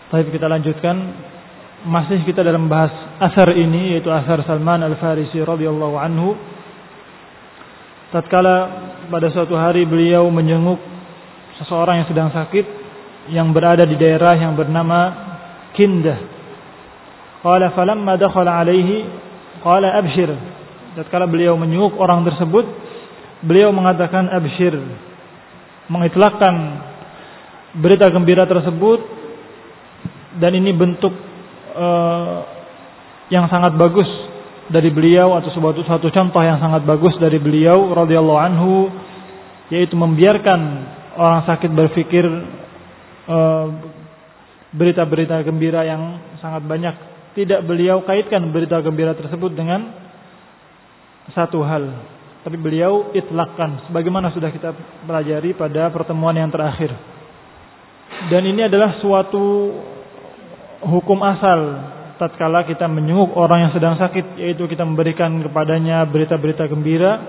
Baik, kita lanjutkan. Masih kita dalam bahas asar ini, yaitu asar Salman Al-Farisi radhiyallahu anhu. Tatkala pada suatu hari beliau menjenguk seseorang yang sedang sakit, yang berada di daerah yang bernama Kindah. Qala falamma dakhala alaihi qala abshir. Tatkala beliau menjenguk orang tersebut, beliau mengatakan abshir, mengitlaqkan berita gembira tersebut. Dan ini bentuk yang sangat bagus dari beliau, atau suatu contoh yang sangat bagus dari beliau radhiyallahu anhu, yaitu membiarkan orang sakit berpikir berita-berita gembira yang sangat banyak. Tidak beliau kaitkan berita gembira tersebut dengan satu hal, tapi beliau itlaqkan sebagaimana sudah kita pelajari pada pertemuan yang terakhir. Dan ini adalah suatu hukum asal tatkala kita menjenguk orang yang sedang sakit, yaitu kita memberikan kepadanya berita-berita gembira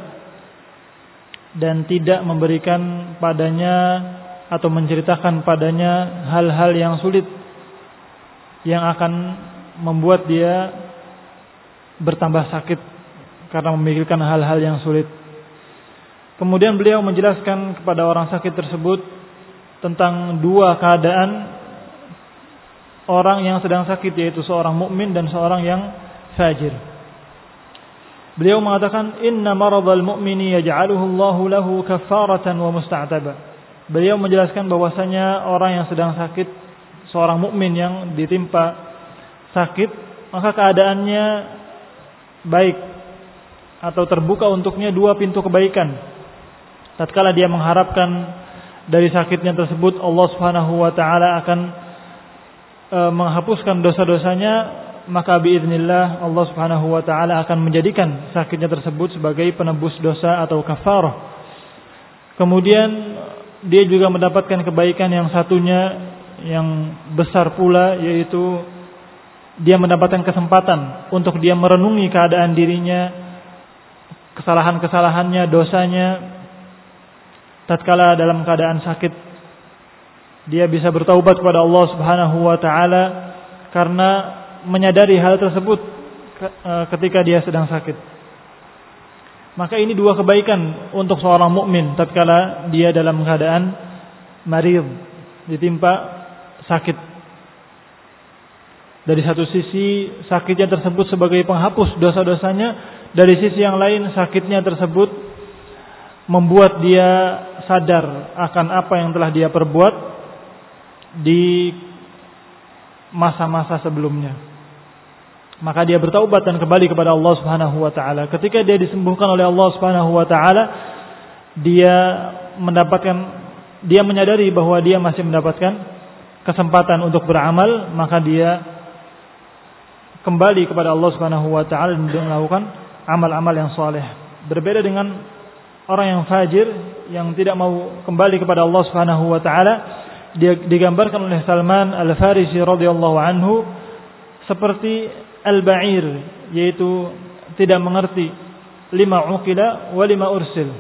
dan tidak memberikan padanya atau menceritakan padanya hal-hal yang sulit yang akan membuat dia bertambah sakit karena memikirkan hal-hal yang sulit. Kemudian beliau menjelaskan kepada orang sakit tersebut tentang dua keadaan orang yang sedang sakit, yaitu seorang mukmin dan seorang yang fajir. Beliau mengatakan inna maradhal mu'mini yaj'aluhu Allahu lahu kaffaratan wa musta'taba. Beliau menjelaskan bahwasanya orang yang sedang sakit, seorang mukmin yang ditimpa sakit, maka keadaannya baik atau terbuka untuknya dua pintu kebaikan. Tatkala dia mengharapkan dari sakitnya tersebut Allah Subhanahu wa taala akan menghapuskan dosa-dosanya, maka biiznillah Allah Subhanahu wa taala akan menjadikan sakitnya tersebut sebagai penebus dosa atau kafarah. Kemudian dia juga mendapatkan kebaikan yang satunya yang besar pula, yaitu dia mendapatkan kesempatan untuk dia merenungi keadaan dirinya, kesalahan-kesalahannya, dosanya. Tatkala dalam keadaan sakit, dia bisa bertaubat kepada Allah Subhanahu wa taala karena menyadari hal tersebut ketika dia sedang sakit. Maka ini dua kebaikan untuk seorang mukmin tatkala dia dalam keadaan marid, ditimpa sakit. Dari satu sisi sakitnya tersebut sebagai penghapus dosa-dosanya, dari sisi yang lain sakitnya tersebut membuat dia sadar akan apa yang telah dia perbuat di masa-masa sebelumnya. Maka dia bertaubat dan kembali kepada Allah Subhanahu wa taala. Ketika dia disembuhkan oleh Allah Subhanahu wa taala, dia menyadari bahwa dia masih mendapatkan kesempatan untuk beramal, maka dia kembali kepada Allah Subhanahu wa taala dan melakukan amal-amal yang saleh. Berbeda dengan orang yang fajir yang tidak mau kembali kepada Allah Subhanahu wa taala. Dia digambarkan oleh Salman Al-Farisi radhiyallahu anhu seperti al-ba'ir, yaitu tidak mengerti lima uqila wa lima ursil.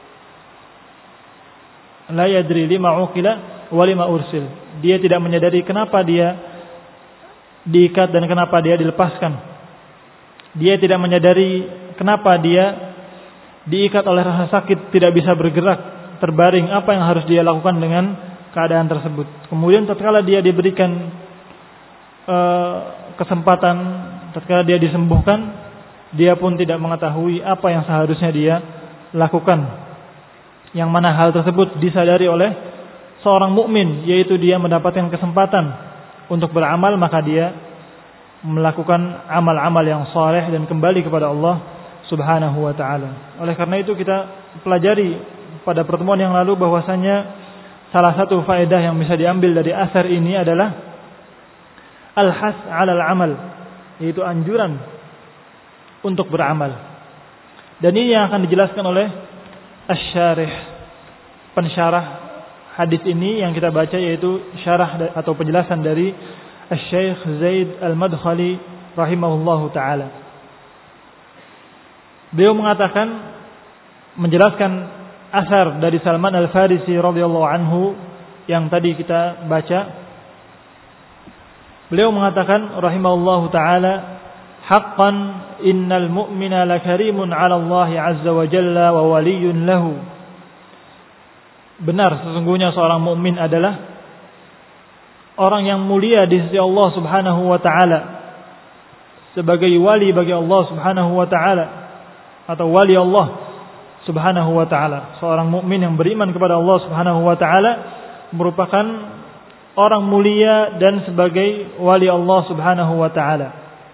La yadri lima uqila wa lima ursil. Dia tidak menyadari kenapa dia diikat dan kenapa dia dilepaskan. Dia tidak menyadari kenapa dia diikat oleh rasa sakit, tidak bisa bergerak, terbaring, apa yang harus dia lakukan dengan keadaan tersebut. Kemudian tatkala dia diberikan kesempatan, tatkala dia disembuhkan, dia pun tidak mengetahui apa yang seharusnya dia lakukan. Yang mana hal tersebut disadari oleh seorang mukmin, yaitu dia mendapatkan kesempatan untuk beramal, maka dia melakukan amal-amal yang saleh dan kembali kepada Allah Subhanahu wa taala. Oleh karena itu kita pelajari pada pertemuan yang lalu bahwasanya salah satu faedah yang bisa diambil dari asar ini adalah al-has 'alal amal, yaitu anjuran untuk beramal. Dan ini yang akan dijelaskan oleh asy-syarih, pensyarah hadis ini yang kita baca, yaitu syarah atau penjelasan dari Asy-Syaikh Zaid Al-Madkhali rahimahullahu taala. Beliau mengatakan, menjelaskan asar dari Salman Al-Farisi radhiyallahu anhu yang tadi kita baca, Beliau mengatakan rahimahullahu taala, haqqan innal mu'mina lakarimun 'ala Allah 'azza wa jalla wa waliyyun lahu. Benar, sesungguhnya seorang mukmin adalah orang yang mulia di sisi Allah Subhanahu wa taala, sebagai wali bagi Allah Subhanahu wa taala, atau wali Allah Subhanahu wa taala. Seorang mukmin yang beriman kepada Allah Subhanahu wa taala merupakan orang mulia dan sebagai wali Allah Subhanahu wa taala.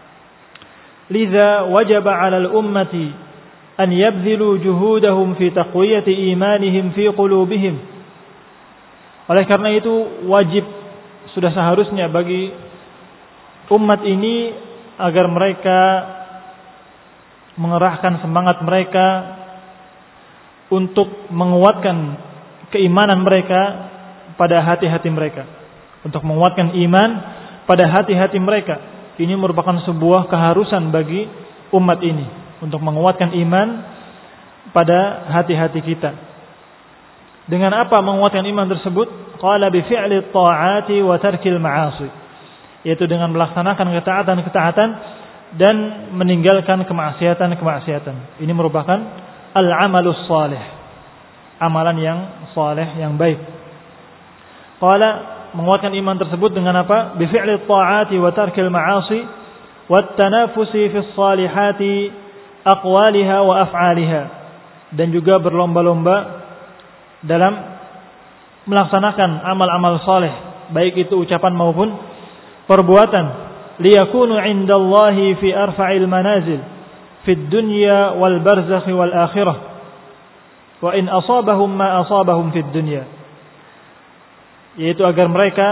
Lidza wajaba 'alal ummati an yabdhilu juhudahum fi taqwiyati imanihim fi qulubihim. Oleh karena itu wajib, sudah seharusnya bagi umat ini agar mereka mengerahkan semangat mereka untuk menguatkan keimanan mereka pada hati-hati mereka, untuk menguatkan iman pada hati-hati mereka. Ini merupakan sebuah keharusan bagi umat ini untuk menguatkan iman pada hati-hati kita. Dengan apa menguatkan iman tersebut? Qala bi fi'li ta'ati wa tarkil ma'asi, yaitu dengan melaksanakan ketaatan-ketaatan dan meninggalkan kemaksiatan-kemaksiatan. Ini merupakan al-amalus salih, amalan yang saleh, yang baik. Qala, menguatkan iman tersebut dengan apa? Bi fi'li ta'ati wa tarkil ma'asi wat tanafusi fis salihati aqwaliha wa af'aliha, dan juga berlomba-lomba dalam melaksanakan amal-amal saleh, baik itu ucapan maupun perbuatan. Liyakunu 'indallahi fi arfa'il manazil fid dunya wal barzakh wal akhirah wa in asabahum ma asabahum fid dunya, yaitu agar mereka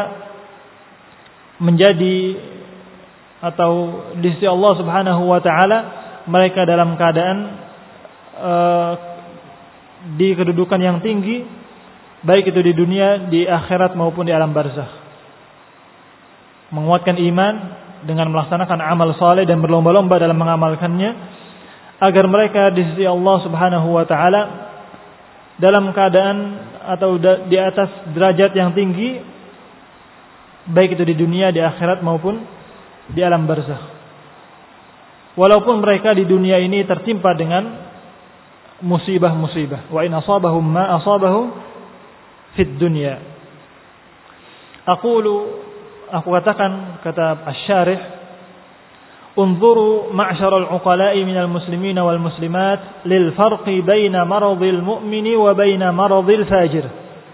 menjadi atau di sisi Allah Subhanahu wa taala mereka dalam keadaan di kedudukan yang tinggi, baik itu di dunia, di akhirat maupun di alam barzakh. Menguatkan iman dengan melaksanakan amal saleh dan berlomba-lomba dalam mengamalkannya, agar mereka di sisi Allah Subhanahu wa taala dalam keadaan atau di atas derajat yang tinggi, baik itu di dunia, di akhirat maupun di alam barzakh. Walaupun mereka di dunia ini tertimpa dengan musibah-musibah. Wa in asabahum ma asabahum fid dunya. Aku katakan, kata asy-syarih, unzuru ma'syaral uqala'i minal muslimin wal muslimat lil farqi baina maradil mu'mini wa baina maradil fajir.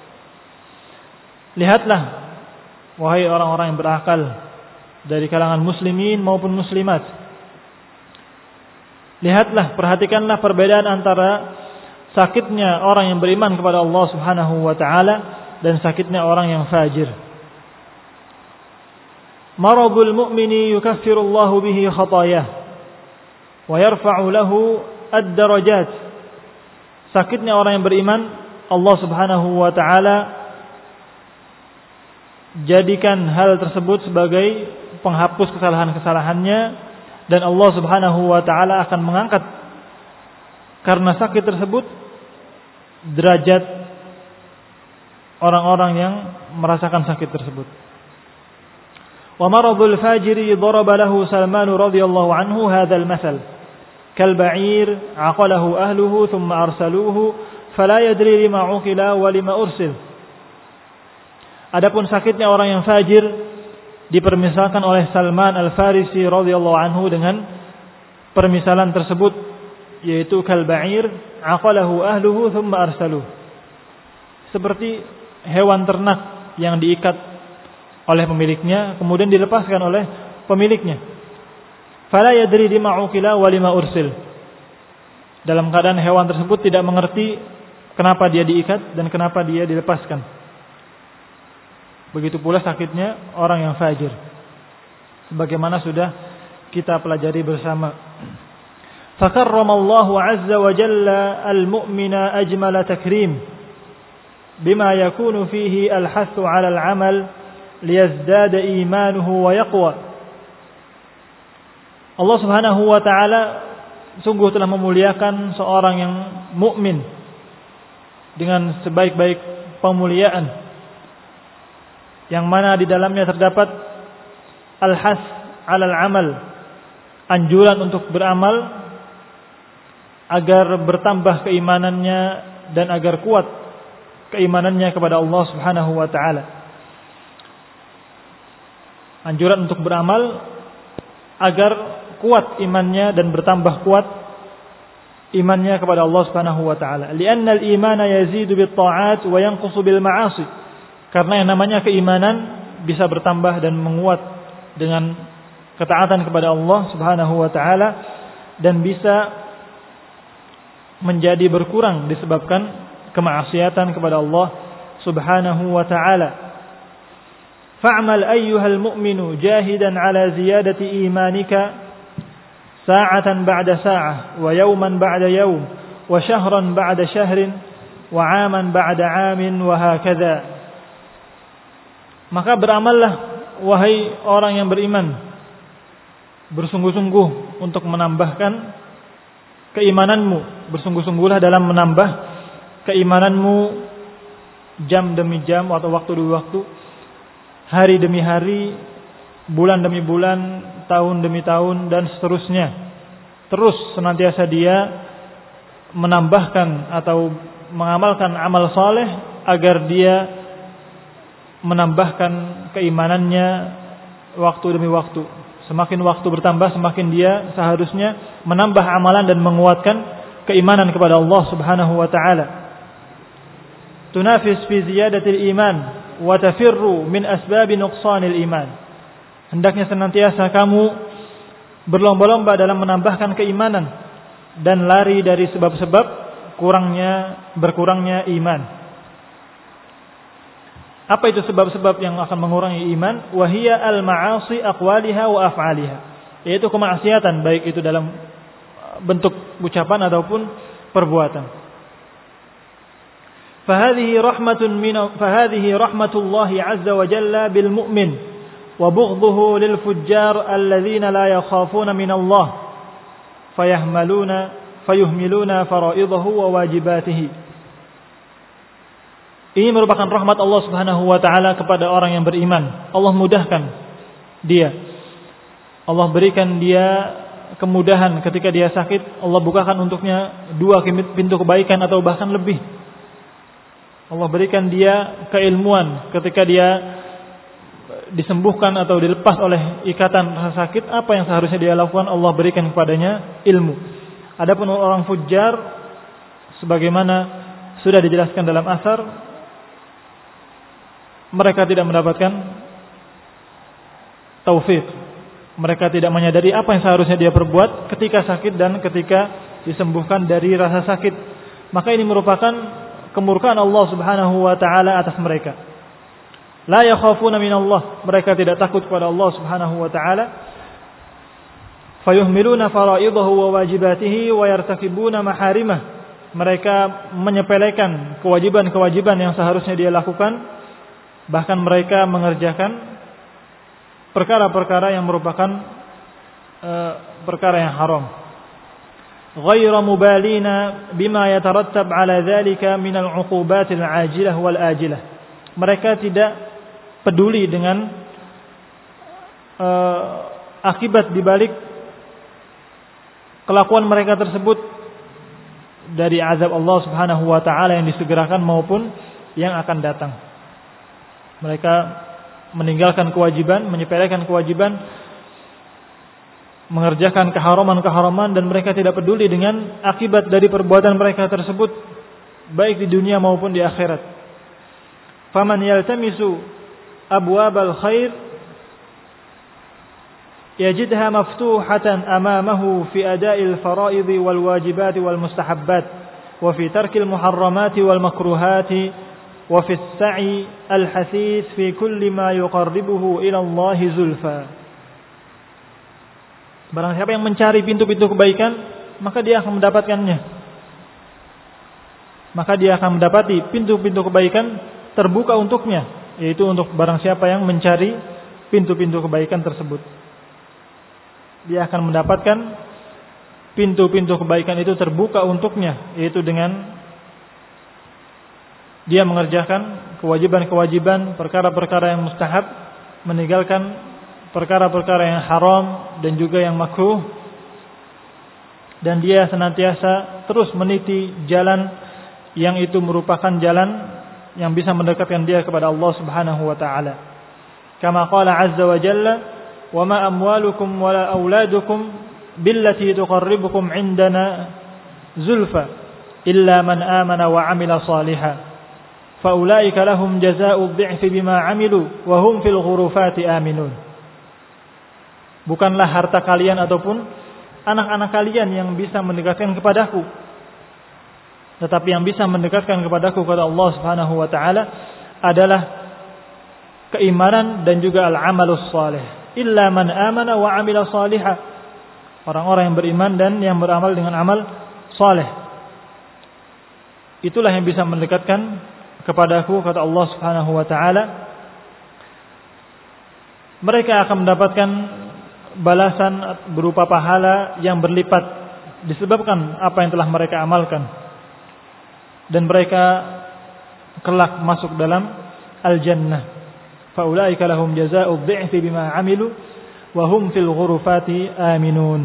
Lihatlah wahai orang-orang yang berakal dari kalangan muslimin maupun muslimat. Lihatlah, perhatikanlah perbedaan antara sakitnya orang yang beriman kepada Allah Subhanahu wa taala dan sakitnya orang yang fajir. Maradul mu'mini yukaffiru Allahu bihi khatayah wa yarfa'u lahu ad-darajat. Sakitnya orang yang beriman, Allah Subhanahu wa taala jadikan hal tersebut sebagai penghapus kesalahan-kesalahannya, dan Allah Subhanahu wa taala akan mengangkat karena sakit tersebut derajat orang-orang yang merasakan sakit tersebut. Wa maradul fajiri daraba lahu Salman radhiyallahu anhu hadzal mathal kal ba'ir aqalahu ahluhu thumma arsaluhu fala yadri lima uqila wa lima ursil. Adapun sakitnya orang yang fajir dipermisalkan oleh Salman Al-Farisi radhiyallahu anhu dengan permisalan tersebut, yaitu kal ba'ir aqalahu ahluhu thumma arsaluhu, seperti hewan ternak yang diikat oleh pemiliknya kemudian dilepaskan oleh pemiliknya. Fala yadri lima uqila wa lima ursil, dalam keadaan hewan tersebut tidak mengerti kenapa dia diikat dan kenapa dia dilepaskan. Begitu pula sakitnya orang yang fajir, sebagaimana sudah kita pelajari bersama. Fakarramallahu azza wa jalla al-mu'mina ajmala takrim bima yakunu fihi al-hathu 'ala al-'amal liyazdada imanuhu wa yaqwa. Allah Subhanahu wa taala sungguh telah memuliakan seorang yang mukmin dengan sebaik-baik pemuliaan, yang mana di dalamnya terdapat al-has 'alal 'amal, anjuran untuk beramal agar bertambah keimanannya dan agar kuat keimanannya kepada Allah Subhanahu wa taala. Anjuran untuk beramal agar kuat imannya dan bertambah kuat imannya kepada Allah Subhanahu wa taala. Li'anna al-imana yazidu bit-ta'at wa yanqusu bil ma'asi. Karena yang namanya keimanan bisa bertambah dan menguat dengan ketaatan kepada Allah Subhanahu wa taala dan bisa menjadi berkurang disebabkan kemaksiatan kepada Allah Subhanahu wa taala. Fa'mal ayyuhal mu'minu jahidan ala ziyadati imanika sa'atan ba'da sa'ah wa yawman ba'da yawm wa syahran ba'da syahrin wa 'aman ba'da 'amin wa hakadha. Maka beramallah wahai orang yang beriman, bersungguh-sungguh untuk menambahkan keimananmu, bersungguh-sungguhlah dalam menambah keimananmu jam demi jam atau waktu demi waktu, hari demi hari, bulan demi bulan, tahun demi tahun, dan seterusnya. Terus senantiasa dia menambahkan atau mengamalkan amal saleh agar dia menambahkan keimanannya waktu demi waktu. Semakin waktu bertambah, semakin dia seharusnya menambah amalan dan menguatkan keimanan kepada Allah Subhanahu wa taala. Tunafis fi ziyadatil iman wa tafirru min asbab nuqsanil iman. Hendaknya senantiasa kamu berlomba-lomba dalam menambahkan keimanan dan lari dari sebab-sebab berkurangnya iman. Apa itu sebab-sebab yang akan mengurangi iman? Wahia al-ma'asi aqwaliha wa af'aliha. Yaitu kemaksiatan, baik itu dalam bentuk ucapan ataupun perbuatan. Fahadhihi rahmatullahi azza wa jalla bil mu'min wa bughdhuhu lil fujjar alladhina la yakhafuna min Allah fayuhmiluna faraidahu wa wajibatihi. Ini merupakan rahmat Allah Subhanahu wa taala kepada orang yang beriman. Allah mudahkan dia. Allah berikan dia kemudahan ketika dia sakit. Allah bukakan untuknya 2 pintu kebaikan atau bahkan lebih. Allah berikan dia keilmuan ketika dia disembuhkan atau dilepas oleh ikatan rasa sakit. Apa yang seharusnya dia lakukan, Allah berikan kepadanya ilmu. Adapun orang fujjar, sebagaimana sudah dijelaskan dalam asar, mereka tidak mendapatkan taufik. Mereka tidak menyadari apa yang seharusnya dia perbuat ketika sakit dan ketika disembuhkan dari rasa sakit. Maka ini merupakan kemurkaan Allah Subhanahu wa taala atas mereka. La yakhafuna min Allah. Mereka tidak takut kepada Allah Subhanahu wa taala. Fayuhmiluna faraidahu wa wajibatihi wa yartakibuna maharimah. Mereka menyepelekan kewajiban-kewajiban yang seharusnya dia lakukan. Bahkan mereka mengerjakan perkara-perkara yang merupakan perkara yang haram. Ghairu mubalina bima yatarattab ala dhalika min al-'uqubat al-'ajilah wal ajilah. Mereka tidak peduli dengan akibat dibalik kelakuan mereka tersebut dari azab Allah Subhanahu wa taala yang disegerakan maupun yang akan datang. Mereka meninggalkan kewajiban, menyepelekan kewajiban, mengerjakan keharaman-keharaman, dan mereka tidak peduli dengan akibat dari perbuatan mereka tersebut, baik di dunia maupun di akhirat. Faman yaltamisu abwabal khair yajidha maftuhatan amamahu fi ada'il fara'id wal wajibat wal mustahabbat wa fi tarkil muharramati wal makruhati wa fi as-sa'i al-hasith fi kulli ma yuqarribuhu ila Allah zulfa. Barang siapa yang mencari pintu-pintu kebaikan, maka dia akan mendapatkannya. Maka dia akan mendapati pintu-pintu kebaikan terbuka untuknya, yaitu untuk barang siapa yang mencari pintu-pintu kebaikan tersebut. Dia akan mendapatkan pintu-pintu kebaikan itu terbuka untuknya, yaitu dengan dia mengerjakan kewajiban-kewajiban, perkara-perkara yang mustahab, meninggalkan perkara-perkara yang haram dan juga yang makruh, dan dia senantiasa terus meniti jalan yang itu merupakan jalan yang bisa mendekatkan dia kepada Allah Subhanahu wa taala. Kama qala azza wa jalla, "Wa ma amwalukum wa la auladukum billati tuqarribukum 'indana zulfa illa man amana wa 'amila shalihan. Fa ulaika lahum jazaa'u dhi'fi bima 'amilu wa hum fil ghurufati aminun." Bukanlah harta kalian ataupun anak-anak kalian yang bisa mendekatkan kepadaku, tetapi yang bisa mendekatkan kepadaku kepada Allah Subhanahu wa taala adalah keimanan dan juga al-amalus salih. Illa man amana wa 'amila shalihan. Orang-orang yang beriman dan yang beramal dengan amal saleh. Itulah yang bisa mendekatkan kepadaku kata Allah Subhanahu wa taala. Mereka akan mendapatkan balasan berupa pahala yang berlipat disebabkan apa yang telah mereka amalkan, dan mereka kelak masuk dalam al-jannah. Faulaika lahum jazaa'u dhi'fi bima 'amilu wa hum fil ghurufati aminun.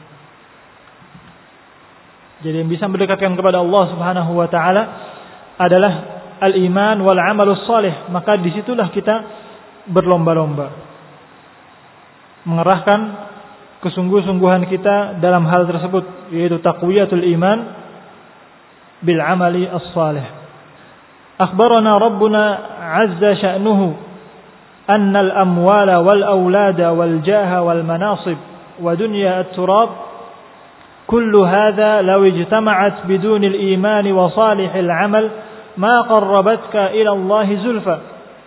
Jadi yang bisa mendekatkan kepada Allah Subhanahu wa taala adalah al-iman wal 'amalus shalih. Maka disitulah kita berlomba-lomba mengerahkan kesungguh-sungguhan kita dalam hal tersebut, yaitu taqwiyatul iman bil amali as-salih. Akhbarana Rabbuna azza sya'nuhu anna al-amwala wal awlada wal jaha wal manasib wa dunya at-turab kullu hadha law ijtama'at bidun al-iman wa salih al-amal ma qarrabatka ila Allah zulfa.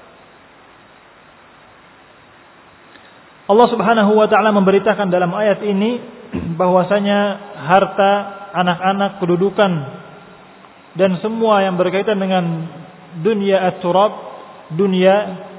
Allah Subhanahu wa taala memberitakan dalam ayat ini bahwasanya harta, anak-anak, kedudukan dan semua yang berkaitan dengan dunia at-turab, dunia,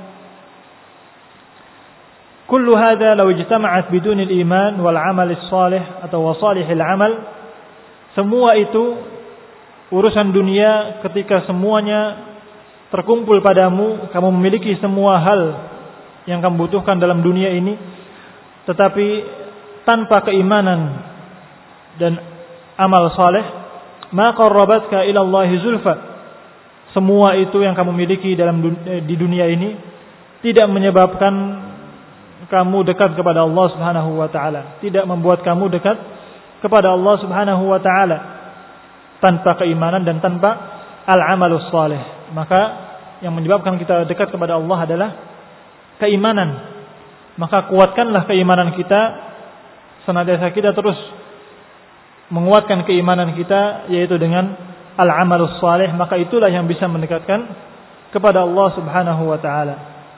kullu hadza law ijtama'at bidun al-iman wal 'amal as-salih atau wasalih al-'amal, semua itu urusan dunia ketika semuanya terkumpul padamu, kamu memiliki semua hal yang kamu butuhkan dalam dunia ini, tetapi tanpa keimanan dan amal saleh, ma qarrabatka ila Allah zulfa. Semua itu yang kamu miliki di dunia ini tidak menyebabkan kamu dekat kepada Allah Subhanahu wa taala, tidak membuat kamu dekat kepada Allah Subhanahu wa taala tanpa keimanan dan tanpa al-amalus saleh. Maka yang menyebabkan kita dekat kepada Allah adalah keimanan. Maka kuatkanlah keimanan kita, senantiasa kita terus menguatkan keimanan kita, yaitu dengan al-amalus salih. Maka itulah yang bisa mendekatkan kepada Allah Subhanahu wa taala.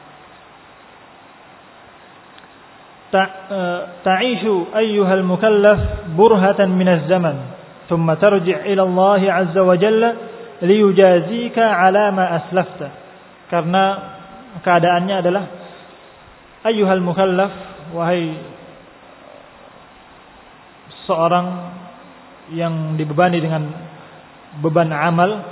Ta'ishu ayyuhal mukallaf burhatan minaz zaman thumma tarji' ila Allah azza wa jalla liyujazika ala ma aslafta. Karena keadaannya adalah ayyuhal mukallaf, wahai seorang yang dibebani dengan beban amal,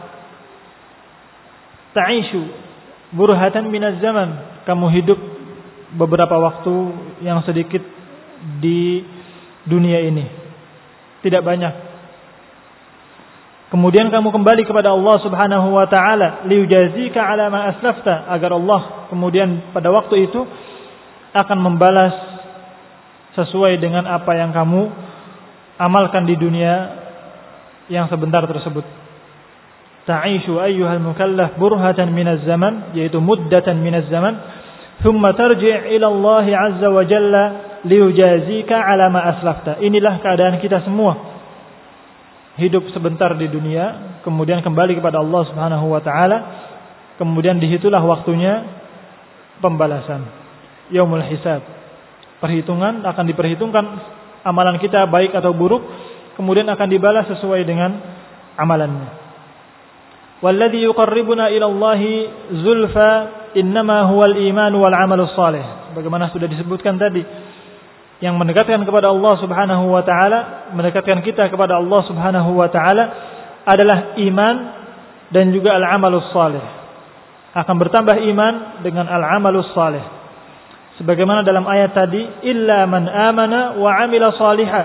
ta'ishu burhatan minaz zaman, kamu hidup beberapa waktu yang sedikit di dunia ini, tidak banyak. Kemudian kamu kembali kepada Allah Subhanahu wa taala liyujazika ala ma aslafta, agar Allah kemudian pada waktu itu akan membalas sesuai dengan apa yang kamu amalkan di dunia yang sebentar tersebut. Ta'ishu ayyuhal mukallaf burhatan minaz zaman, yaitu muddatan minaz zaman, thumma tarji' ila Allah azza wa jalla liyujazika ala ma aslafta. Inilah keadaan kita semua. Hidup sebentar di dunia, kemudian kembali kepada Allah Subhanahu wa taala, kemudian disitulah waktunya pembalasan. Yaumul hisab. Perhitungan, akan diperhitungkan amalan kita baik atau buruk, kemudian akan dibalas sesuai dengan amalannya. Walladzi yuqarribuna ila Allahi zulfa innama huwal iman wal 'amalus salih. Bagaimana sudah disebutkan tadi, yang mendekatkan kepada Allah Subhanahu wa taala, mendekatkan kita kepada Allah Subhanahu wa taala adalah iman dan juga al-amalus salih. Akan bertambah iman dengan al-amalus salih. Sebagaimana dalam ayat tadi, illa man amana wa amila salihah.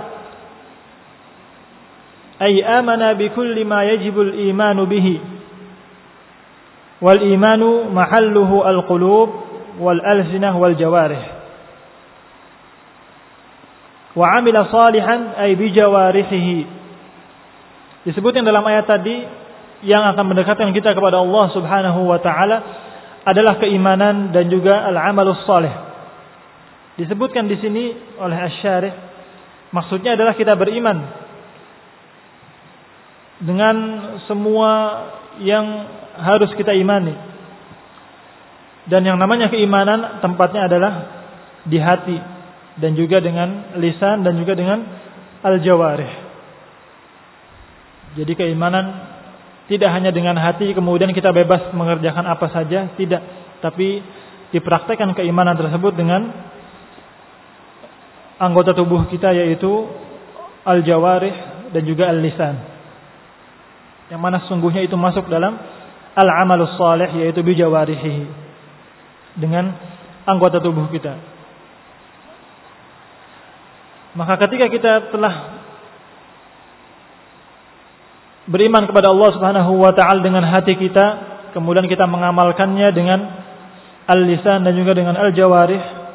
Ay amana bi kulli ma yajibu al-imanu bihi. Wal imanu mahalluhu al-qulub wal alsinah wal jawarih. Wa amila salihan ay bi jawarihi. Disebutkan dalam ayat tadi, yang akan mendekatkan kita kepada Allah Subhanahu wa taala adalah keimanan dan juga al-amalus salih. Disebutkan di sini oleh Asy-Syarih, maksudnya adalah kita beriman dengan semua yang harus kita imani. Dan yang namanya keimanan tempatnya adalah di hati, dan juga dengan lisan, dan juga dengan al-jawarih. Jadi keimanan tidak hanya dengan hati kemudian kita bebas mengerjakan apa saja, tidak, tapi dipraktekkan keimanan tersebut dengan anggota tubuh kita, yaitu al-jawarih dan juga al-lisan, yang mana sesungguhnya itu masuk dalam al-amalus salih, yaitu bi jawarihi, dengan anggota tubuh kita. Maka ketika kita telah beriman kepada Allah Subhanahu wa taala dengan hati kita, kemudian kita mengamalkannya dengan al-lisan dan juga dengan al-jawarih,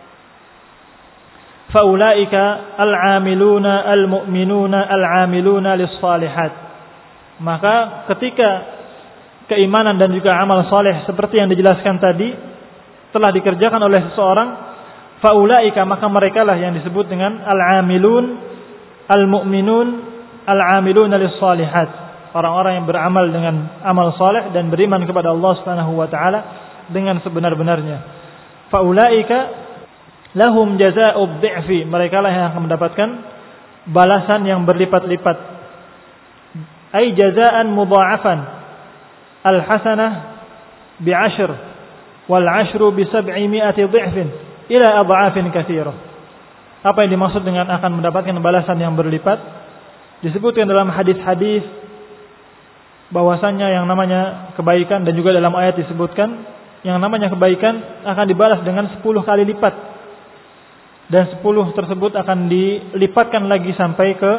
faulaika al-amiluna al-mu'minuna al-amiluna lis-salihat. Maka ketika keimanan dan juga amal saleh seperti yang dijelaskan tadi telah dikerjakan oleh seseorang, faulaika, maka merekalah yang disebut dengan al-amilun al-mu'minun al-amiluna lis-salihat, orang-orang yang beramal dengan amal saleh dan beriman kepada Allah Subhanahu wa taala dengan sebenar-benarnya. Faulaika lahum jazaa'ud dhi'fi, merekalah yang akan mendapatkan balasan yang berlipat-lipat. Ai jazaa'an mudha'afan, al-hasanah bi'ashr wal 'ashru bi 700 dhi'fin ila adha'afin katsirah. Apa yang dimaksud dengan akan mendapatkan balasan yang berlipat? Disebutkan dalam hadis-hadis bahwasanya yang namanya kebaikan, dan juga dalam ayat disebutkan yang namanya kebaikan akan dibalas dengan 10 kali lipat. Dan 10 tersebut akan dilipatkan lagi sampai ke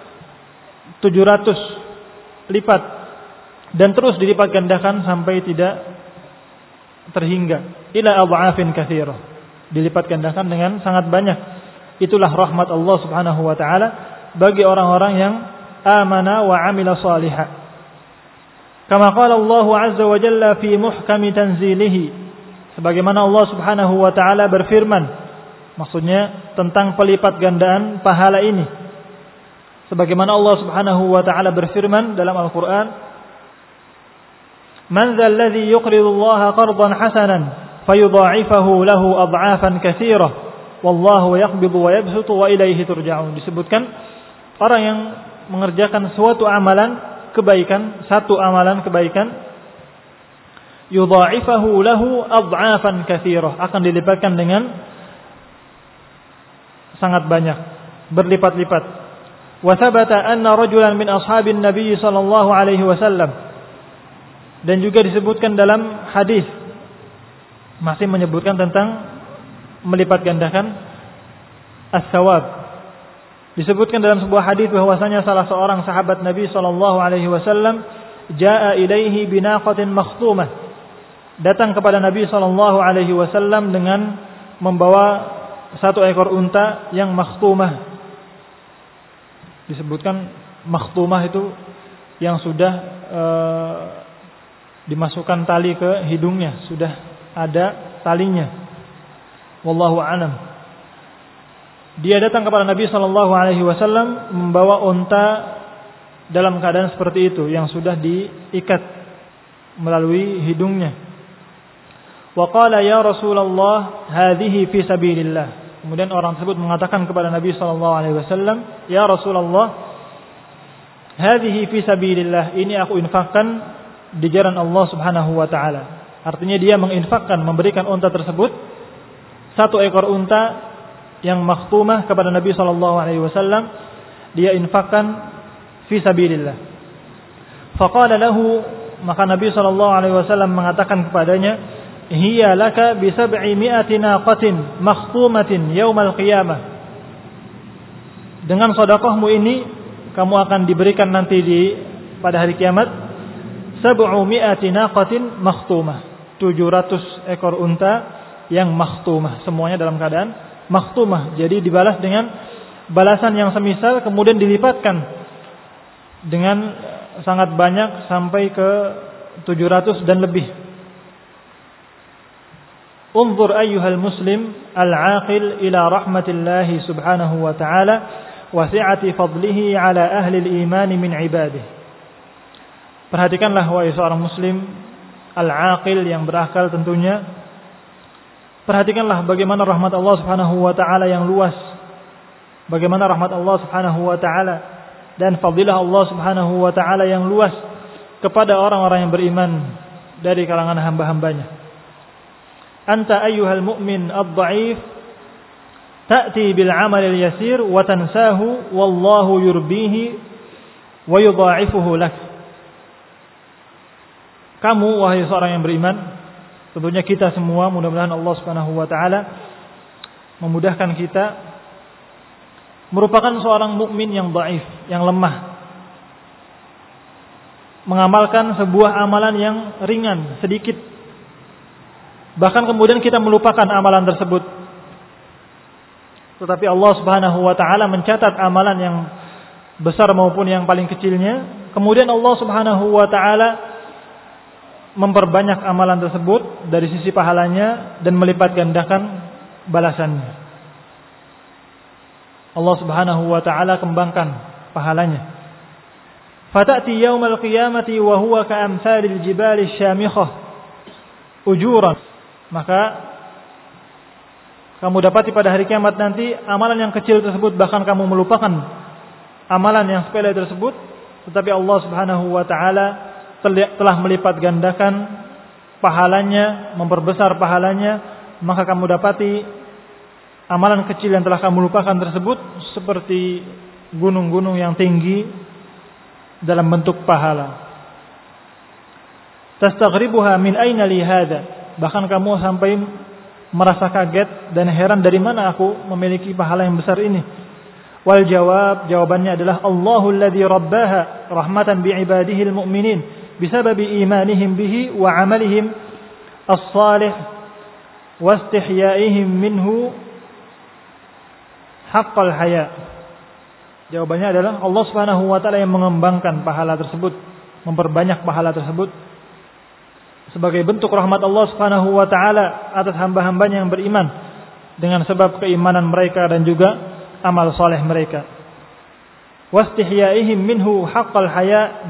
700 lipat. Dan terus dilipat gandakan sampai tidak terhingga. Ila adha'afin katsirah. Dilipat gandakan dengan sangat banyak. Itulah rahmat Allah Subhanahu wa taala bagi orang-orang yang amana wa amila salihah. Kama qala Allah azza wa jalla fi muhkami tanzilihi. Sebagaimana Allah Subhanahu wa taala berfirman, maksudnya tentang pelipat gandaan pahala ini. Sebagaimana Allah Subhanahu wa taala berfirman dalam Al-Qur'an, "Man dzal ladzi yuqridu Allah qardan hasanan fayudha'ifahu lahu adha'afan katsirah wallahu yaqbidu wa yabsutu wa ilaihi turja'un." Disebutkan orang yang mengerjakan suatu amalan kebaikan, satu amalan kebaikan, yudha'ifahu lahu adha'afan katsirah, akan dilipatkan dengan sangat banyak, berlipat-lipat. Wa thabata anna rajulan min ashabin nabiy sallallahu alaihi wasallam, dan juga disebutkan dalam hadis, masih menyebutkan tentang melipat gandakan as-sawab. Disebutkan dalam sebuah hadis bahwasanya salah seorang sahabat Nabi sallallahu alaihi wasallam jaa ilaihi binaqatin makhtumah, datang kepada Nabi sallallahu alaihi wasallam dengan membawa satu ekor unta yang makhtumah. Disebutkan makhtumah itu yang sudah dimasukkan tali ke hidungnya, sudah ada talinya. Wallahu a'lam. Dia datang kepada Nabi sallallahu alaihi wasallam membawa unta dalam keadaan seperti itu, yang sudah diikat melalui hidungnya. Wa qala ya Rasulullah hadhihi fi sabilillah. Kemudian orang tersebut mengatakan kepada Nabi sallallahu alaihi wasallam, "Ya Rasulullah, hadhihi fi sabilillah, ini aku infakkan di jalan Allah Subhanahu wa taala." Artinya dia menginfakkan, memberikan unta tersebut, satu ekor unta yang makhtumah kepada Nabi sallallahu alaihi wasallam, dia infakkan fi sabilillah. Faqala lahu, maka Nabi sallallahu alaihi wasallam mengatakan kepadanya, hiya laka bi 700 naqatin makhtumatin yaumal qiyamah. Dengan sedekahmu ini kamu akan diberikan nanti pada hari kiamat 700 naqatin makhtumah, 700 ekor unta yang makhtumah, semuanya dalam keadaan makhtumah. Jadi dibalas dengan balasan yang semisal, kemudian dilipatkan dengan sangat banyak sampai ke 700 dan lebih. Unzur ayyuhal muslim al-aqil ila rahmatillahi subhanahu wa ta'ala wa si'ati fadlihi ala ahli al-iman min ibadihi. Perhatikanlah wahai seorang muslim al-aqil yang berakal tentunya. Perhatikanlah bagaimana rahmat Allah subhanahu wa ta'ala yang luas. Bagaimana rahmat Allah subhanahu wa ta'ala dan fadilah Allah subhanahu wa ta'ala yang luas kepada orang-orang yang beriman dari kalangan hamba-hambanya. Anta ayyuhal mu'min ad-dha'if ta'ti bil 'amal al-yasir wa tansahu wallahu yurbihi wa yudha'ifuhu lak. Kamu wahai seorang yang beriman, tentunya kita semua, mudah-mudahan Allah Subhanahu wa taala memudahkan kita, merupakan seorang mukmin yang dhaif, yang lemah, mengamalkan sebuah amalan yang ringan, sedikit. Bahkan kemudian kita melupakan amalan tersebut. Tetapi Allah Subhanahu wa taala mencatat amalan yang besar maupun yang paling kecilnya. Kemudian Allah Subhanahu wa taala memperbanyak amalan tersebut dari sisi pahalanya dan melipat gandakan balasannya. Allah Subhanahu wa taala kembangkan pahalanya. Fata'ti yaumal qiyamati wa huwa ka'amsalil jibali syamikhah ujuran. Maka kamu dapati pada hari kiamat nanti amalan yang kecil tersebut, bahkan kamu melupakan amalan yang sepele tersebut, tetapi Allah Subhanahu wa taala telah melipat gandakan pahalanya, memperbesar pahalanya, maka kamu dapati amalan kecil yang telah kamu lupakan tersebut seperti gunung-gunung yang tinggi dalam bentuk pahala. Tastaghribuha min aina li hadza. Bahkan kamu sampai merasa kaget dan heran, dari mana aku memiliki pahala yang besar ini. Wal jawab, jawabannya adalah Allahul ladzi rabbaha rahmatan bi ibadihi al-mu'minin bisababi imanihim bihi wa amalihim as-salih wa istihyaihim minhu haqqal haya. Jawabannya adalah Allah Subhanahu wa taala yang mengembangkan pahala tersebut, memperbanyak pahala tersebut sebagai bentuk rahmat Allah Subhanahu wa taala atas hamba-hambanya yang beriman dengan sebab keimanan mereka dan juga amal saleh mereka. Wastihyaihim minhu haqqal haya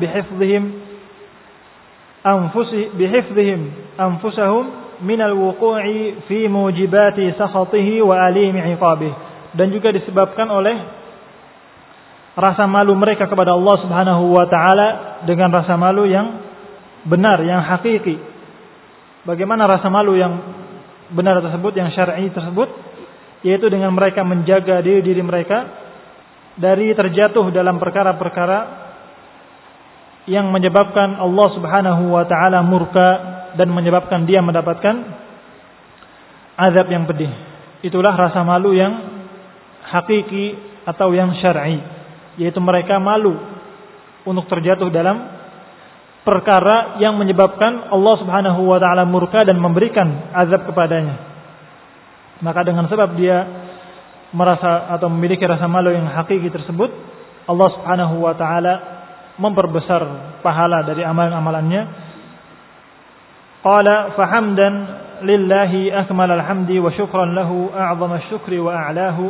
bihifdhihim anfusahum min al-wuqu'i fi mujibati sakhatihi wa alimi 'iqabihi. Dan juga disebabkan oleh rasa malu mereka kepada Allah Subhanahu wa taala dengan rasa malu yang benar, yang hakiki. Bagaimana rasa malu yang benar tersebut, yang syar'i tersebut, yaitu dengan mereka menjaga diri mereka dari terjatuh dalam perkara-perkara yang menyebabkan Allah Subhanahu wa taala murka dan menyebabkan dia mendapatkan azab yang pedih. Itulah rasa malu yang hakiki atau yang syar'i, yaitu mereka malu untuk terjatuh dalam perkara yang menyebabkan Allah Subhanahu wa taala murka dan memberikan azab kepadanya. Maka dengan sebab dia merasa atau memiliki rasa malu yang hakiki tersebut, Allah Subhanahu wa taala memperbesar pahala dari amalan-amalannya. Qala fahamdan lillahi akmalal hamdi wa syukran lahu a'zama syukri wa a'lahu.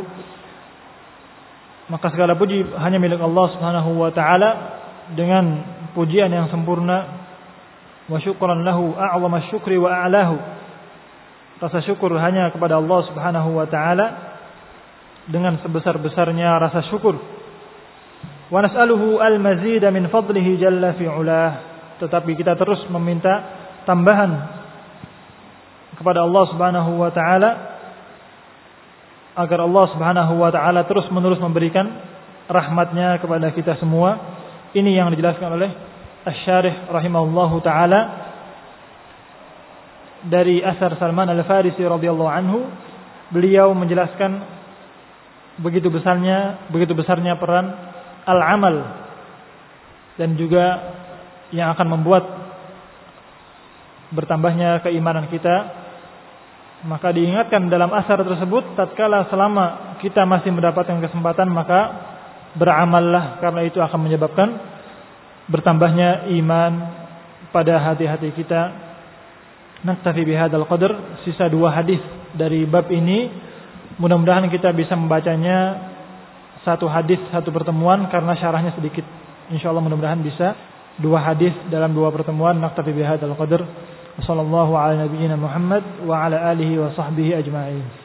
Maka segala puji hanya milik Allah Subhanahu wa taala dengan pujian yang sempurna, wa syukran lahu a'zama syukri wa a'lahu. Rasa syukur hanya kepada Allah Subhanahu wa taala dengan sebesar-besarnya rasa syukur. Wa nas'aluhu al-mazida min fadlihi jalla fi 'ulah. Tetapi kita terus meminta tambahan kepada Allah Subhanahu wa taala agar Allah Subhanahu wa taala terus-menerus memberikan rahmatnya kepada kita semua. Ini yang dijelaskan oleh Asy-Syarih rahimahullahu taala dari asar Salman Al-Farisi radhiyallahu anhu, beliau menjelaskan begitu besarnya peran al-amal dan juga yang akan membuat bertambahnya keimanan kita. Maka diingatkan dalam asar tersebut, tatkala selama kita masih mendapatkan kesempatan maka beramallah, karena itu akan menyebabkan bertambahnya iman pada hati-hati kita. Naktafi bihadzal qadar, sisa 2 hadis dari bab ini. Mudah-mudahan kita bisa membacanya satu hadis satu pertemuan karena syarahnya sedikit. Insyaallah mudah-mudahan bisa 2 hadis dalam 2 pertemuan. Naktafi bihadzal qadar. Wassallallahu ala nabiyyina Muhammad wa ala alihi wa sahbihi ajma'in.